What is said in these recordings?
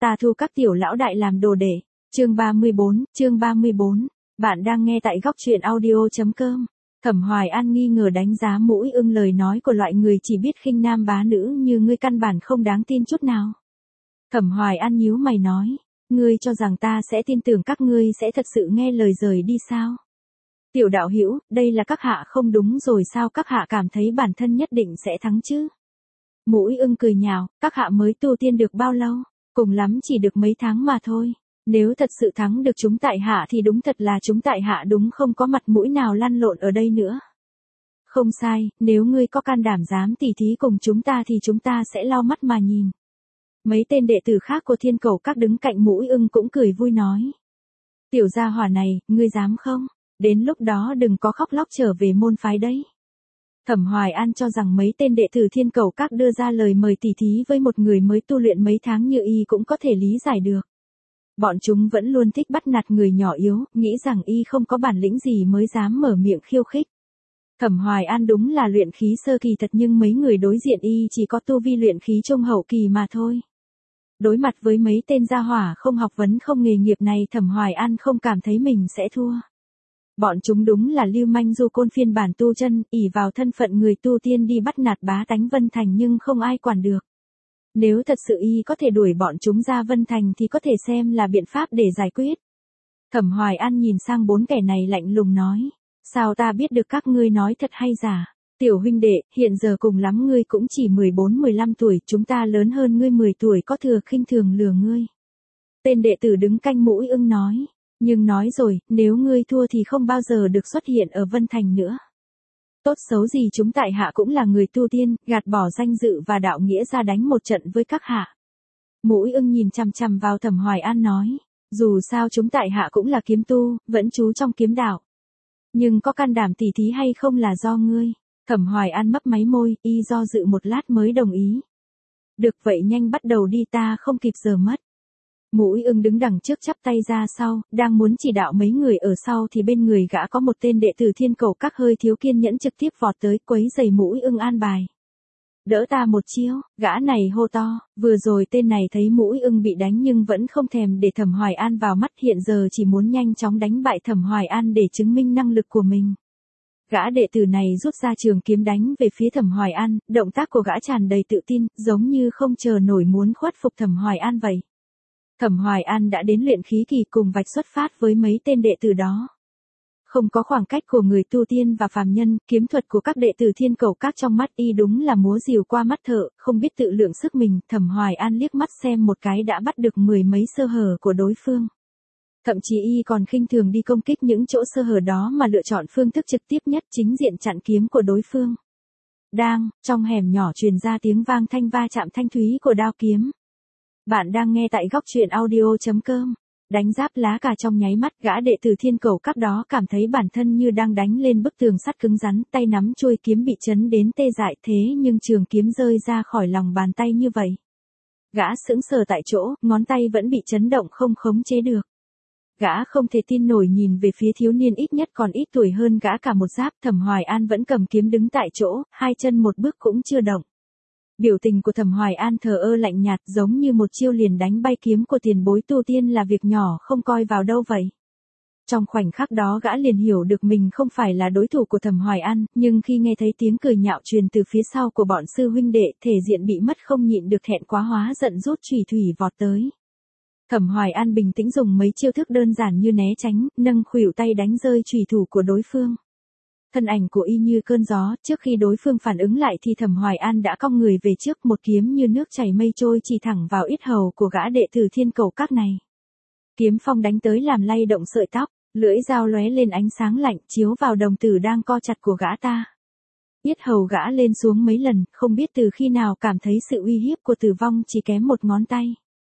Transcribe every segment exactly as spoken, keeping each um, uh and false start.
Ta thu các tiểu lão đại làm đồ đệ. Chương ba mươi bốn, chương ba mươi bốn. Bạn đang nghe tại góc truyện audio chấm com. Thẩm Hoài An nghi ngờ đánh giá Mũi Ưng lời nói của loại người chỉ biết khinh nam bá nữ như ngươi căn bản không đáng tin chút nào. Thẩm Hoài An nhíu mày nói, ngươi cho rằng ta sẽ tin tưởng các ngươi sẽ thật sự nghe lời rời đi sao? Tiểu đạo hữu, đây là các hạ không đúng rồi sao, các hạ cảm thấy bản thân nhất định sẽ thắng chứ? Mũi Ưng cười nhạo, các hạ mới tu tiên được bao lâu, cùng lắm chỉ được mấy tháng mà thôi. Nếu thật sự thắng được chúng tại hạ thì đúng thật là chúng tại hạ đúng không có mặt mũi nào lăn lộn ở đây nữa. Không sai, nếu ngươi có can đảm dám tỉ thí cùng chúng ta thì chúng ta sẽ lau mắt mà nhìn. Mấy tên đệ tử khác của Thiên Cẩu Các đứng cạnh Mũi Ưng cũng cười vui nói. Tiểu gia hỏa này, ngươi dám không? Đến lúc đó đừng có khóc lóc trở về môn phái đấy. Thẩm Hoài An cho rằng mấy tên đệ tử Thiên Cẩu Các đưa ra lời mời tỉ thí với một người mới tu luyện mấy tháng như y cũng có thể lý giải được. Bọn chúng vẫn luôn thích bắt nạt người nhỏ yếu, nghĩ rằng y không có bản lĩnh gì mới dám mở miệng khiêu khích. Thẩm Hoài An đúng là luyện khí sơ kỳ thật nhưng mấy người đối diện y chỉ có tu vi luyện khí trung hậu kỳ mà thôi. Đối mặt với mấy tên gia hỏa không học vấn không nghề nghiệp này, Thẩm Hoài An không cảm thấy mình sẽ thua. Bọn chúng đúng là lưu manh du côn phiên bản tu chân, ỷ vào thân phận người tu tiên đi bắt nạt bá tánh Vân Thành nhưng không ai quản được. Nếu thật sự y có thể đuổi bọn chúng ra Vân Thành thì có thể xem là biện pháp để giải quyết. Thẩm Hoài An nhìn sang bốn kẻ này lạnh lùng nói, sao ta biết được các ngươi nói thật hay giả? Tiểu huynh đệ, hiện giờ cùng lắm ngươi cũng chỉ mười bốn mười lăm tuổi, chúng ta lớn hơn ngươi mười tuổi, có thừa khinh thường lừa ngươi. Tên đệ tử đứng canh Mũi Ưng nói, nhưng nói rồi, nếu ngươi thua thì không bao giờ được xuất hiện ở Vân Thành nữa. Tốt xấu gì chúng tại hạ cũng là người tu tiên, gạt bỏ danh dự và đạo nghĩa ra đánh một trận với các hạ. Mũi Ưng nhìn chằm chằm vào Thẩm Hoài An nói, dù sao chúng tại hạ cũng là kiếm tu, vẫn trú trong kiếm đạo. Nhưng có can đảm tỉ thí hay không là do ngươi. Thẩm Hoài An mấp máy môi, y do dự một lát mới đồng ý. Được vậy nhanh bắt đầu đi, ta không kịp giờ mất. Mũi Ưng đứng đằng trước chắp tay ra sau, đang muốn chỉ đạo mấy người ở sau thì bên người gã có một tên đệ tử Thiên Cẩu Các hơi thiếu kiên nhẫn trực tiếp vọt tới quấy giày Mũi Ưng an bài. Đỡ ta một chiêu, gã này hô to, vừa rồi tên này thấy Mũi Ưng bị đánh nhưng vẫn không thèm để Thẩm Hoài An vào mắt, hiện giờ chỉ muốn nhanh chóng đánh bại Thẩm Hoài An để chứng minh năng lực của mình. Gã đệ tử này rút ra trường kiếm đánh về phía Thẩm Hoài An, động tác của gã tràn đầy tự tin, giống như không chờ nổi muốn khuất phục Thẩm Hoài An vậy. Thẩm Hoài An đã đến luyện khí kỳ cùng vạch xuất phát với mấy tên đệ tử đó. Không có khoảng cách của người tu tiên và phàm nhân, kiếm thuật của các đệ tử Thiên Cẩu Các trong mắt y đúng là múa rìu qua mắt thợ, không biết tự lượng sức mình. Thẩm Hoài An liếc mắt xem một cái đã bắt được mười mấy sơ hở của đối phương. Thậm chí y còn khinh thường đi công kích những chỗ sơ hở đó mà lựa chọn phương thức trực tiếp nhất, chính diện chặn kiếm của đối phương. Đang, trong hẻm nhỏ truyền ra tiếng vang thanh va chạm thanh thúy của đao kiếm. Bạn đang nghe tại góc truyện audio chấm com. Đánh giáp lá cả trong nháy mắt, gã đệ tử Thiên Cẩu Các đó cảm thấy bản thân như đang đánh lên bức tường sắt cứng rắn, tay nắm chuôi kiếm bị chấn đến tê dại, thế nhưng trường kiếm rơi ra khỏi lòng bàn tay như vậy. Gã sững sờ tại chỗ, ngón tay vẫn bị chấn động không khống chế được. Gã không thể tin nổi nhìn về phía thiếu niên ít nhất còn ít tuổi hơn gã cả một giáp. Thẩm Hoài An vẫn cầm kiếm đứng tại chỗ, hai chân một bước cũng chưa động. Biểu tình của Thẩm Hoài An thờ ơ lạnh nhạt, giống như một chiêu liền đánh bay kiếm của tiền bối tu tiên là việc nhỏ không coi vào đâu vậy. Trong khoảnh khắc đó gã liền hiểu được mình không phải là đối thủ của Thẩm Hoài An, nhưng khi nghe thấy tiếng cười nhạo truyền từ phía sau của bọn sư huynh đệ, thể diện bị mất không nhịn được thẹn quá hóa giận rút chùy thủy vọt tới. Thẩm Hoài An bình tĩnh dùng mấy chiêu thức đơn giản như né tránh, nâng khuỷu tay đánh rơi chùy thủ của đối phương. Thân ảnh của y như cơn gió, trước khi đối phương phản ứng lại thì Thẩm Hoài An đã cong người về trước, một kiếm như nước chảy mây trôi chỉ thẳng vào yết hầu của gã đệ tử Thiên Cẩu Các này. Kiếm phong đánh tới làm lay động sợi tóc, lưỡi dao lóe lên ánh sáng lạnh chiếu vào đồng tử đang co chặt của gã ta. Yết hầu gã lên xuống mấy lần, không biết từ khi nào cảm thấy sự uy hiếp của tử vong chỉ kém một ngón tay.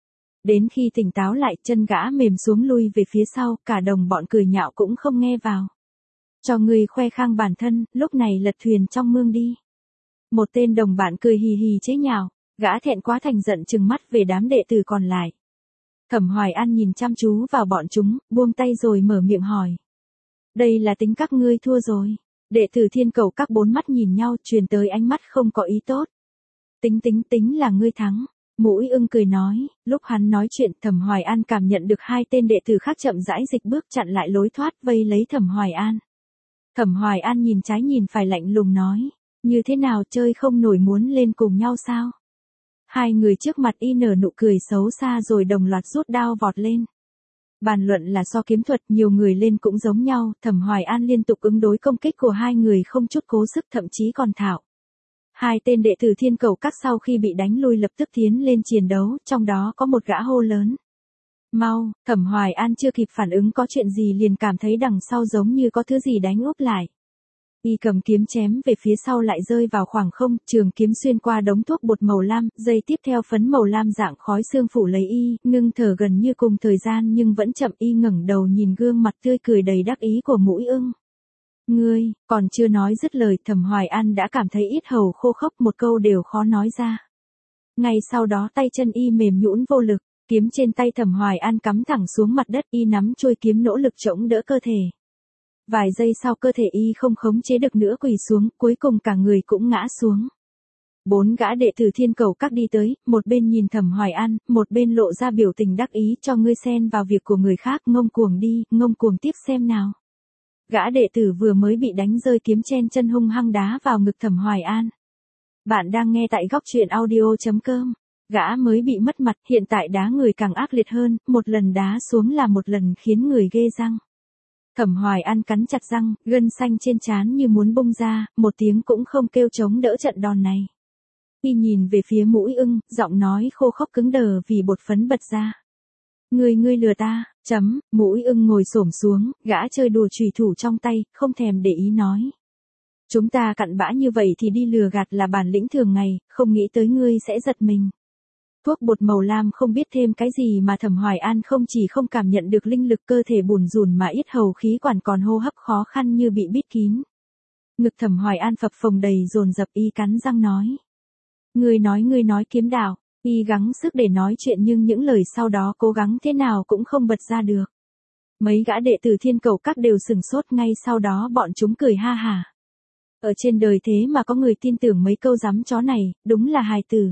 Đến khi tỉnh táo lại, chân gã mềm xuống lui về phía sau, cả đồng bọn cười nhạo cũng không nghe vào. Cho người khoe khang bản thân, lúc này lật thuyền trong mương đi. Một tên đồng bạn cười hì hì chế nhạo, gã thẹn quá thành giận trừng mắt về đám đệ tử còn lại. Thẩm Hoài An nhìn chăm chú vào bọn chúng, buông tay rồi mở miệng hỏi. Đây là tính các ngươi thua rồi. Đệ tử Thiên Cẩu Các bốn mắt nhìn nhau, truyền tới ánh mắt không có ý tốt. Tính tính tính là ngươi thắng. Mũi Ưng cười nói, lúc hắn nói chuyện Thẩm Hoài An cảm nhận được hai tên đệ tử khác chậm rãi dịch bước chặn lại lối thoát vây lấy Thẩm Hoài An. Thẩm Hoài An nhìn trái nhìn phải lạnh lùng nói, như thế nào chơi không nổi muốn lên cùng nhau sao? Hai người trước mặt y nở nụ cười xấu xa rồi đồng loạt rút đao vọt lên. Bàn luận là so kiếm thuật nhiều người lên cũng giống nhau, Thẩm Hoài An liên tục ứng đối công kích của hai người không chút cố sức thậm chí còn thạo. Hai tên đệ tử Thiên Cầu Các sau khi bị đánh lui lập tức tiến lên chiến đấu, trong đó có một gã hô lớn. Mau, Thẩm Hoài An chưa kịp phản ứng có chuyện gì liền cảm thấy đằng sau giống như có thứ gì đánh úp lại. Y cầm kiếm chém về phía sau lại rơi vào khoảng không, trường kiếm xuyên qua đống thuốc bột màu lam, giây tiếp theo phấn màu lam dạng khói xương phủ lấy y, ngưng thở gần như cùng thời gian nhưng vẫn chậm. Y ngẩng đầu nhìn gương mặt tươi cười đầy đắc ý của Mũi Ưng. Ngươi, còn chưa nói dứt lời Thẩm Hoài An đã cảm thấy yết hầu khô khốc một câu đều khó nói ra. Ngay sau đó tay chân y mềm nhũn vô lực, kiếm trên tay Thẩm Hoài An cắm thẳng xuống mặt đất y nắm chuôi kiếm nỗ lực chống đỡ cơ thể. Vài giây sau cơ thể y không khống chế được nữa quỳ xuống, cuối cùng cả người cũng ngã xuống. Bốn gã đệ tử Thiên Cầu Các đi tới, một bên nhìn Thẩm Hoài An, một bên lộ ra biểu tình đắc ý cho ngươi xen vào việc của người khác, ngông cuồng đi, ngông cuồng tiếp xem nào. Gã đệ tử vừa mới bị đánh rơi kiếm chen chân hung hăng đá vào ngực Thẩm Hoài An. Bạn đang nghe tại góc truyện audio chấm com. Gã mới bị mất mặt, hiện tại đá người càng ác liệt hơn, một lần đá xuống là một lần khiến người ghê răng. Thẩm Hoài An cắn chặt răng, gân xanh trên trán như muốn bung ra, một tiếng cũng không kêu chống đỡ trận đòn này. Y nhìn về phía Mũi Ưng, giọng nói khô khốc cứng đờ vì bột phấn bật ra. Ngươi ngươi lừa ta, chấm, Mũi Ưng ngồi xổm xuống, gã chơi đùa chùy thủ trong tay, không thèm để ý nói. Chúng ta cặn bã như vậy thì đi lừa gạt là bản lĩnh thường ngày, không nghĩ tới ngươi sẽ giật mình. Thuốc bột màu lam không biết thêm cái gì mà Thẩm Hoài An không chỉ không cảm nhận được linh lực cơ thể bùn rùn mà yết hầu khí quản còn hô hấp khó khăn như bị bít kín. Ngực Thẩm Hoài An phập phồng đầy dồn dập y cắn răng nói. Ngươi nói ngươi nói kiếm đạo, y gắng sức để nói chuyện nhưng những lời sau đó cố gắng thế nào cũng không bật ra được. Mấy gã đệ tử Thiên Cầu Các đều sừng sốt ngay sau đó bọn chúng cười ha hả. Ở trên đời thế mà có người tin tưởng mấy câu giám chó này, đúng là hài tử.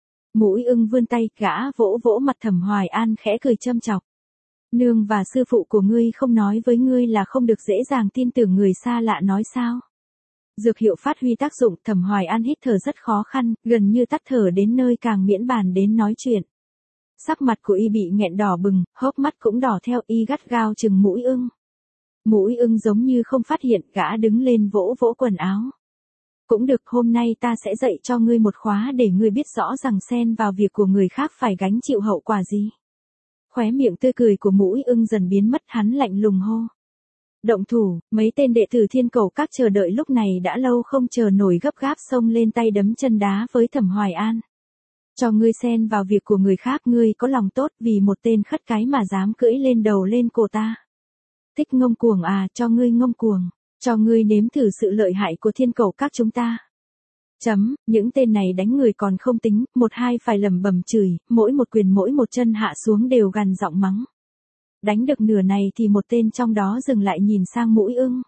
Mũi Ưng vươn tay, gã vỗ vỗ mặt Thẩm Hoài An khẽ cười châm chọc. Nương và sư phụ của ngươi không nói với ngươi là không được dễ dàng tin tưởng người xa lạ nói sao. Dược hiệu phát huy tác dụng, Thẩm Hoài An hít thở rất khó khăn, gần như tắt thở đến nơi càng miễn bàn đến nói chuyện. Sắc mặt của y bị nghẹn đỏ bừng, hốc mắt cũng đỏ theo, y gắt gao chừng Mũi Ưng. Mũi Ưng giống như không phát hiện, gã đứng lên vỗ vỗ quần áo. Cũng được, hôm nay ta sẽ dạy cho ngươi một khóa để ngươi biết rõ rằng xen vào việc của người khác phải gánh chịu hậu quả gì. Khóe miệng tươi cười của Mũi Ưng dần biến mất, hắn lạnh lùng hô. Động thủ, mấy tên đệ tử Thiên Cầu Các chờ đợi lúc này đã lâu không chờ nổi gấp gáp xông lên tay đấm chân đá với Thẩm Hoài An. Cho ngươi xen vào việc của người khác, ngươi có lòng tốt vì một tên khất cái mà dám cưỡi lên đầu lên cổ ta. Thích ngông cuồng à, cho ngươi ngông cuồng. Cho ngươi nếm thử sự lợi hại của Thiên Cầu Các chúng ta. Chấm, những tên này đánh người còn không tính, một hai phải lẩm bẩm chửi, mỗi một quyền mỗi một chân hạ xuống đều gằn giọng mắng. Đánh được nửa này thì một tên trong đó dừng lại nhìn sang Mũi Ưng.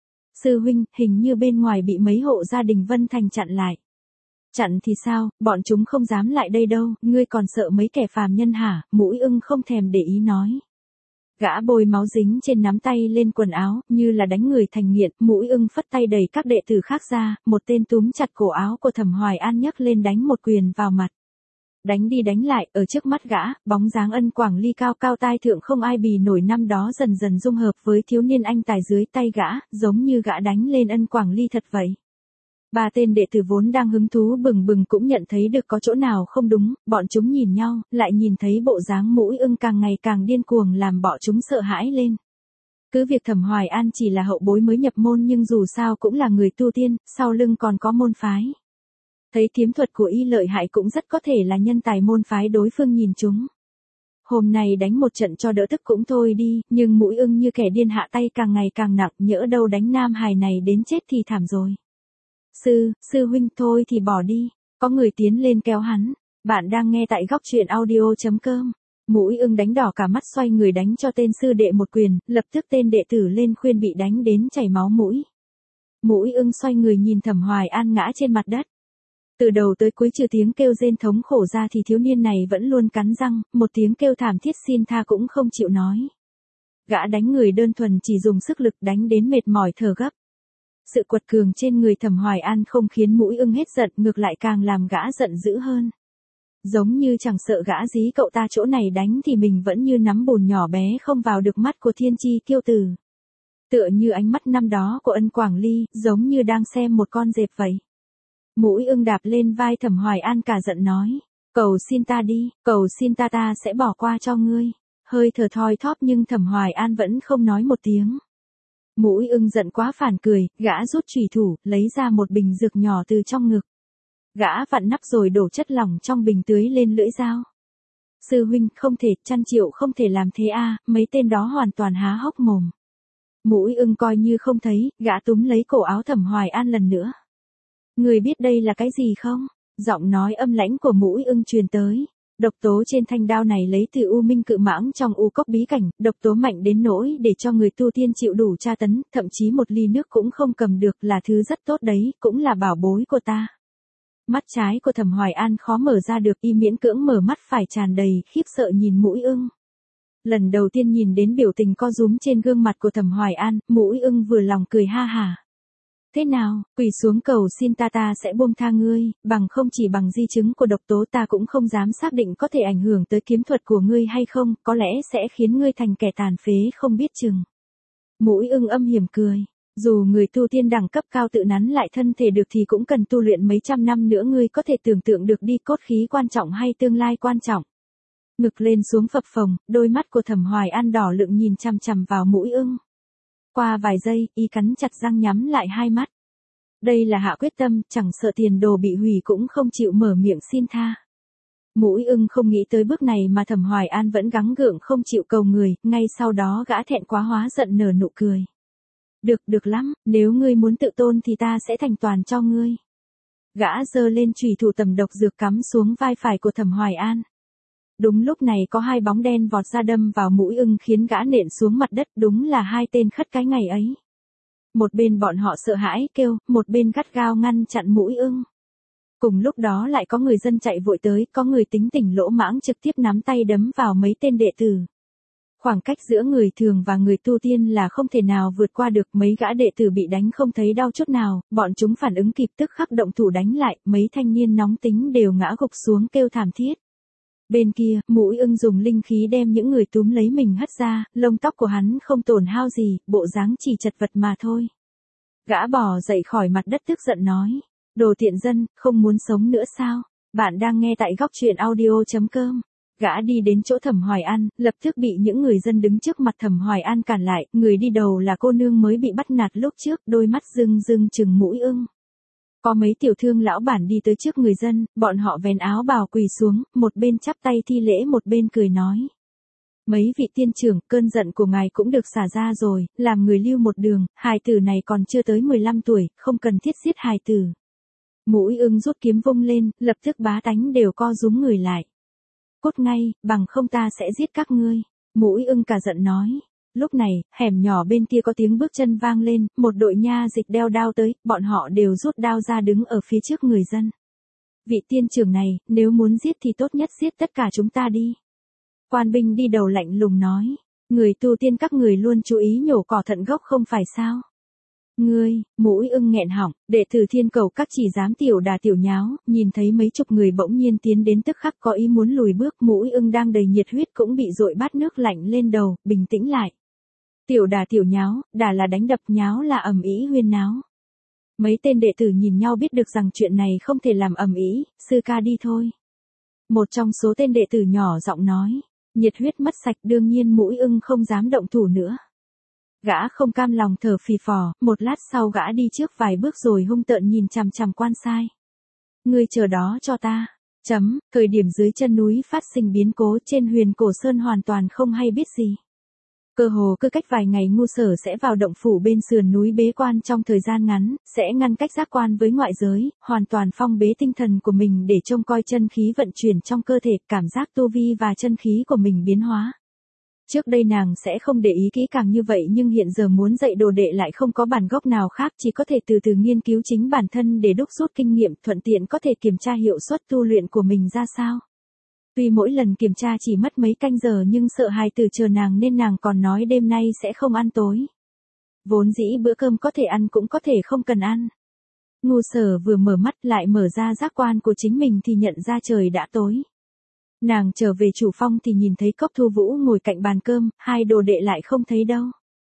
Sư huynh, hình như bên ngoài bị mấy hộ gia đình Vân Thành chặn lại. Chặn thì sao, bọn chúng không dám lại đây đâu, ngươi còn sợ mấy kẻ phàm nhân hả? Mũi Ưng không thèm để ý nói. Gã bôi máu dính trên nắm tay lên quần áo, như là đánh người thành nghiện, Mũi Ưng phất tay đẩy các đệ tử khác ra, một tên túm chặt cổ áo của Thẩm Hoài An nhấc lên đánh một quyền vào mặt. Đánh đi đánh lại, ở trước mắt gã, bóng dáng Ân Quảng Ly cao cao tai thượng không ai bì nổi năm đó dần dần dung hợp với thiếu niên anh tài dưới tay gã, giống như gã đánh lên Ân Quảng Ly thật vậy. Ba tên đệ tử vốn đang hứng thú bừng bừng cũng nhận thấy được có chỗ nào không đúng, bọn chúng nhìn nhau, lại nhìn thấy bộ dáng Mũi Ưng càng ngày càng điên cuồng làm bọn chúng sợ hãi lên. Cứ việc Thẩm Hoài An chỉ là hậu bối mới nhập môn nhưng dù sao cũng là người tu tiên, sau lưng còn có môn phái. Thấy kiếm thuật của y lợi hại cũng rất có thể là nhân tài môn phái đối phương nhìn chúng. Hôm nay đánh một trận cho đỡ tức cũng thôi đi, nhưng Mũi Ưng như kẻ điên hạ tay càng ngày càng nặng, nhỡ đâu đánh nam hài này đến chết thì thảm rồi. Sư, sư huynh thôi thì bỏ đi, có người tiến lên kéo hắn. Bạn đang nghe tại góc truyện audio chấm com. Mũi Ưng đánh đỏ cả mắt xoay người đánh cho tên sư đệ một quyền, lập tức tên đệ tử lên khuyên bị đánh đến chảy máu mũi. Mũi Ưng xoay người nhìn Thẩm Hoài An ngã trên mặt đất. Từ đầu tới cuối trừ tiếng kêu rên thống khổ ra thì thiếu niên này vẫn luôn cắn răng, một tiếng kêu thảm thiết xin tha cũng không chịu nói. Gã đánh người đơn thuần chỉ dùng sức lực đánh đến mệt mỏi thở gấp. Sự quật cường trên người Thẩm Hoài An không khiến Mũi Ưng hết giận, ngược lại càng làm gã giận dữ hơn. Giống như chẳng sợ gã dí cậu ta chỗ này đánh thì mình vẫn như nắm bùn nhỏ bé không vào được mắt của thiên chi kiêu tử. Tựa như ánh mắt năm đó của Ân Quảng Ly, giống như đang xem một con dẹp vậy. Mũi Ưng đạp lên vai Thẩm Hoài An cả giận nói, cầu xin ta đi, cầu xin ta ta sẽ bỏ qua cho ngươi. Hơi thở thoi thóp nhưng Thẩm Hoài An vẫn không nói một tiếng. Mũi Ưng giận quá phản cười, gã rút chùy thủ, lấy ra một bình dược nhỏ từ trong ngực. Gã vặn nắp rồi đổ chất lỏng trong bình tưới lên lưỡi dao. Sư huynh, không thể, Trăm Triệu không thể làm thế a, mấy tên đó hoàn toàn há hốc mồm. Mũi Ưng coi như không thấy, gã túm lấy cổ áo Thẩm Hoài An lần nữa. Người biết đây là cái gì không? Giọng nói âm lãnh của Mũi Ưng truyền tới. Độc tố trên thanh đao này lấy từ U Minh Cự Mãng trong U Cốc bí cảnh, độc tố mạnh đến nỗi để cho người tu tiên chịu đủ tra tấn, thậm chí một ly nước cũng không cầm được, là thứ rất tốt đấy, cũng là bảo bối của ta. Mắt trái của Thẩm Hoài An khó mở ra được, y miễn cưỡng mở mắt phải tràn đầy khiếp sợ nhìn Mũi Ưng. Lần đầu tiên nhìn đến biểu tình co rúm trên gương mặt của Thẩm Hoài An, Mũi Ưng vừa lòng cười ha hả. Thế nào, quỳ xuống cầu xin ta ta sẽ buông tha ngươi, bằng không chỉ bằng di chứng của độc tố ta cũng không dám xác định có thể ảnh hưởng tới kiếm thuật của ngươi hay không, có lẽ sẽ khiến ngươi thành kẻ tàn phế không biết chừng. Mũi Ưng âm hiểm cười, dù người tu tiên đẳng cấp cao tự nắn lại thân thể được thì cũng cần tu luyện mấy trăm năm nữa, ngươi có thể tưởng tượng được đi, cốt khí quan trọng hay tương lai quan trọng. Ngực lên xuống phập phồng, đôi mắt của Thẩm Hoài An đỏ lựng nhìn chằm chằm vào Mũi Ưng. Qua vài giây, y cắn chặt răng nhắm lại hai mắt. Đây là hạ quyết tâm, chẳng sợ tiền đồ bị hủy cũng không chịu mở miệng xin tha. Mũi Ưng không nghĩ tới bước này mà Thẩm Hoài An vẫn gắng gượng không chịu cầu người, ngay sau đó gã thẹn quá hóa giận nở nụ cười. Được, được lắm, nếu ngươi muốn tự tôn thì ta sẽ thành toàn cho ngươi. Gã giơ lên chùy thủ tầm độc dược cắm xuống vai phải của Thẩm Hoài An. Đúng lúc này có hai bóng đen vọt ra đâm vào Mũi Ưng khiến gã nện xuống mặt đất, đúng là hai tên khất cái ngày ấy. Một bên bọn họ sợ hãi kêu, một bên gắt gao ngăn chặn Mũi Ưng. Cùng lúc đó lại có người dân chạy vội tới, có người tính tình lỗ mãng trực tiếp nắm tay đấm vào mấy tên đệ tử. Khoảng cách giữa người thường và người tu tiên là không thể nào vượt qua được, mấy gã đệ tử bị đánh không thấy đau chút nào, bọn chúng phản ứng kịp tức khắc động thủ đánh lại, mấy thanh niên nóng tính đều ngã gục xuống kêu thảm thiết. Bên kia, Mũi Ưng dùng linh khí đem những người túm lấy mình hất ra, lông tóc của hắn không tổn hao gì, bộ dáng chỉ chật vật mà thôi. Gã bò dậy khỏi mặt đất tức giận nói, đồ tiện dân, không muốn sống nữa sao? Bạn đang nghe tại góc truyện audio chấm com. Gã đi đến chỗ Thẩm Hoài An, lập tức bị những người dân đứng trước mặt Thẩm Hoài An cản lại, người đi đầu là cô nương mới bị bắt nạt lúc trước, đôi mắt rưng rưng trừng Mũi Ưng. Có mấy tiểu thương lão bản đi tới trước người dân, bọn họ vén áo bào quỳ xuống, một bên chắp tay thi lễ một bên cười nói. Mấy vị tiên trưởng, cơn giận của ngài cũng được xả ra rồi, làm người lưu một đường, hài tử này còn chưa tới mười lăm tuổi, không cần thiết giết hài tử. Mũi Ưng rút kiếm vung lên, lập tức bá tánh đều co rúm người lại. Cút ngay, bằng không ta sẽ giết các ngươi. Mũi Ưng cả giận nói. Lúc này, hẻm nhỏ bên kia có tiếng bước chân vang lên, một đội nha dịch đeo đao tới, bọn họ đều rút đao ra đứng ở phía trước người dân. Vị tiên trưởng này, nếu muốn giết thì tốt nhất giết tất cả chúng ta đi. Quan binh đi đầu lạnh lùng nói, người tu tiên các người luôn chú ý nhổ cỏ thận gốc không phải sao? Ngươi, Mũi Ưng nghẹn họng, đệ tử Thiên Cầu các chỉ dám tiểu đà tiểu nháo, nhìn thấy mấy chục người bỗng nhiên tiến đến tức khắc có ý muốn lùi bước, Mũi Ưng đang đầy nhiệt huyết cũng bị dội bát nước lạnh lên đầu, bình tĩnh lại. Tiểu đà tiểu nháo, đà là đánh đập, nháo là ầm ĩ huyên náo. Mấy tên đệ tử nhìn nhau biết được rằng chuyện này không thể làm ầm ĩ, sư ca đi thôi. Một trong số tên đệ tử nhỏ giọng nói, nhiệt huyết mất sạch đương nhiên Mũi Ưng không dám động thủ nữa. Gã không cam lòng thở phì phò, một lát sau gã đi trước vài bước rồi hung tợn nhìn chằm chằm quan sai. Ngươi chờ đó cho ta. Chấm, thời điểm dưới chân núi phát sinh biến cố trên Huyền Cổ Sơn hoàn toàn không hay biết gì. Cơ hồ cứ cách vài ngày Ngu Sở sẽ vào động phủ bên sườn núi bế quan trong thời gian ngắn, sẽ ngăn cách giác quan với ngoại giới, hoàn toàn phong bế tinh thần của mình để trông coi chân khí vận chuyển trong cơ thể, cảm giác tu vi và chân khí của mình biến hóa. Trước đây nàng sẽ không để ý kỹ càng như vậy nhưng hiện giờ muốn dạy đồ đệ lại không có bản gốc nào khác, chỉ có thể từ từ nghiên cứu chính bản thân để đúc rút kinh nghiệm, thuận tiện có thể kiểm tra hiệu suất tu luyện của mình ra sao. Tuy mỗi lần kiểm tra chỉ mất mấy canh giờ nhưng sợ hài tử chờ nàng nên nàng còn nói đêm nay sẽ không ăn tối. Vốn dĩ bữa cơm có thể ăn cũng có thể không cần ăn. Ngu Sở vừa mở mắt lại mở ra giác quan của chính mình thì nhận ra trời đã tối. Nàng trở về chủ phong thì nhìn thấy Cốc Thu Vũ ngồi cạnh bàn cơm, hai đồ đệ lại không thấy đâu.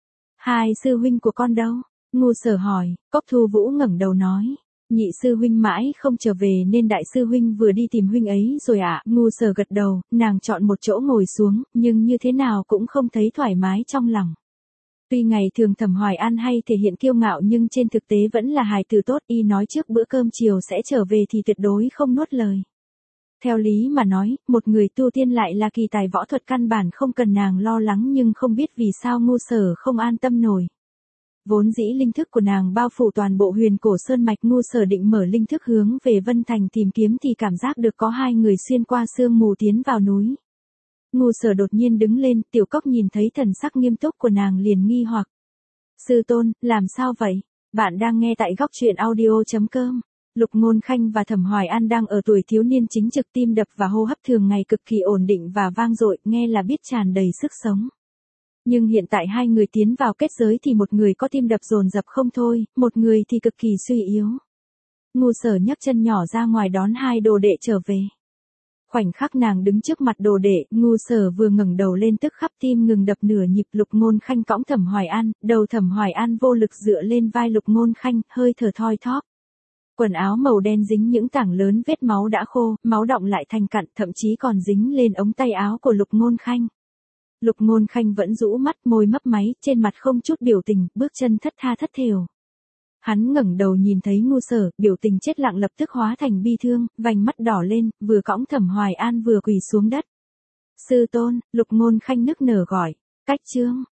Hai sư huynh của con đâu? Ngu Sở hỏi. Cốc Thu Vũ ngẩng đầu nói. Nhị sư huynh mãi không trở về nên đại sư huynh vừa đi tìm huynh ấy rồi ạ. À? Ngu Sở gật đầu, nàng chọn một chỗ ngồi xuống, nhưng như thế nào cũng không thấy thoải mái trong lòng. Tuy ngày thường Thẩm Hoài An hay thể hiện kiêu ngạo nhưng trên thực tế vẫn là hài tử tốt, y nói trước bữa cơm chiều sẽ trở về thì tuyệt đối không nuốt lời. Theo lý mà nói, một người tu tiên lại là kỳ tài võ thuật căn bản không cần nàng lo lắng nhưng không biết vì sao Ngu Sở không an tâm nổi. Vốn dĩ linh thức của nàng bao phủ toàn bộ huyền cổ sơn mạch, Ngu Sở định mở linh thức hướng về Vân Thành tìm kiếm thì cảm giác được có hai người xuyên qua sương mù tiến vào núi. Ngu Sở đột nhiên đứng lên, Tiểu Cốc nhìn thấy thần sắc nghiêm túc của nàng liền nghi hoặc. Sư tôn, làm sao vậy? Bạn đang nghe tại góc truyện audio chấm com. Lục Ngôn Khanh và Thẩm Hoài An đang ở tuổi thiếu niên chính trực, tim đập và hô hấp thường ngày cực kỳ ổn định và vang dội, nghe là biết tràn đầy sức sống. Nhưng hiện tại hai người tiến vào kết giới thì một người có tim đập dồn dập không thôi, một người thì cực kỳ suy yếu. Ngu Sở nhấc chân nhỏ ra ngoài đón hai đồ đệ trở về. Khoảnh khắc nàng đứng trước mặt đồ đệ, Ngu Sở vừa ngẩng đầu lên tức khắc tim ngừng đập nửa nhịp. Lục Ngôn Khanh cõng Thẩm Hoài An, đầu Thẩm Hoài An vô lực dựa lên vai Lục Ngôn Khanh, hơi thở thoi thóp. Quần áo màu đen dính những tảng lớn vết máu đã khô, máu đọng lại thành cặn, thậm chí còn dính lên ống tay áo của Lục Ngôn Khanh. Lục Ngôn Khanh vẫn rũ mắt, môi mấp máy, trên mặt không chút biểu tình, bước chân thất tha thất thểu. Hắn ngẩng đầu nhìn thấy Ngu Sở, biểu tình chết lặng lập tức hóa thành bi thương, vành mắt đỏ lên, vừa cõng Thẩm Hoài An vừa quỳ xuống đất. Sư tôn, Lục Ngôn Khanh nức nở gọi. Cách chương,